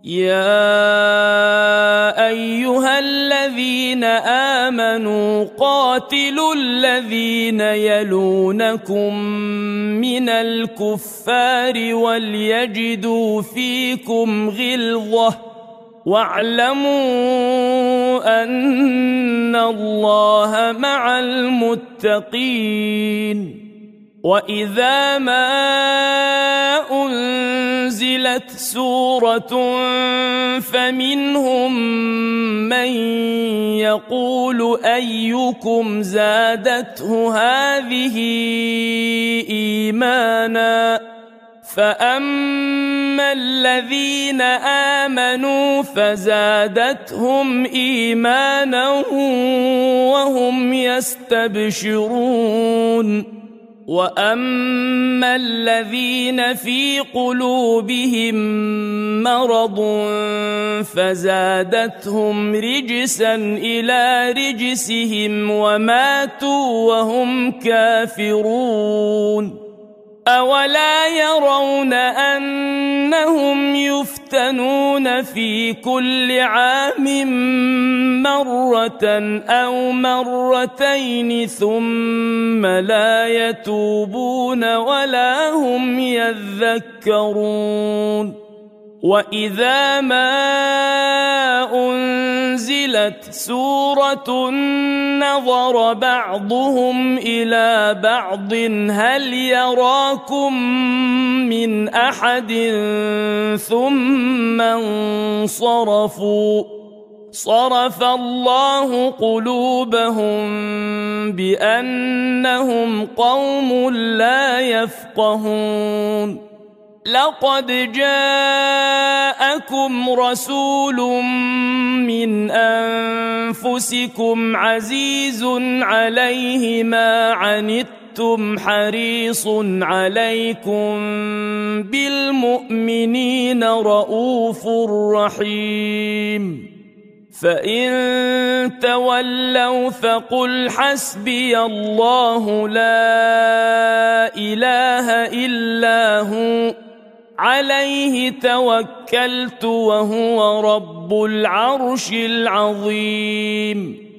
يا أيها الذين آمنوا قاتلوا الذين يلونكم من الكفار وليجدوا فيكم غلظة واعلموا أن الله مع المتقين. وإذا ما أنزلت سورة فمنهم من يقول أيكم زادته هذه إيمانا فأما الذين آمنوا فزادتهم إيمانا وهم يستبشرون. وأما الذين في قلوبهم مرض فزادتهم رجسا إلى رجسهم وماتوا وهم كافرون. أولا يرون أنهم يفتنون في كل عام مرة أو مرتين ثم لا يتوبون ولا هم يذكرون. وإذا ما أنزلت سورة نظر بعضهم إلى بعض هل يراكم من أحد ثم انصرفوا صرف الله قلوبهم بأنهم قوم لا يفقهون. لقد جاءكم رسول من أنفسكم عزيز عليه ما عنتم حريص عليكم بالمؤمنين رؤوف رحيم. فإن تولوا فقل حسبي الله لا إله إلا هو عليه توكلت وهو رب العرش العظيم.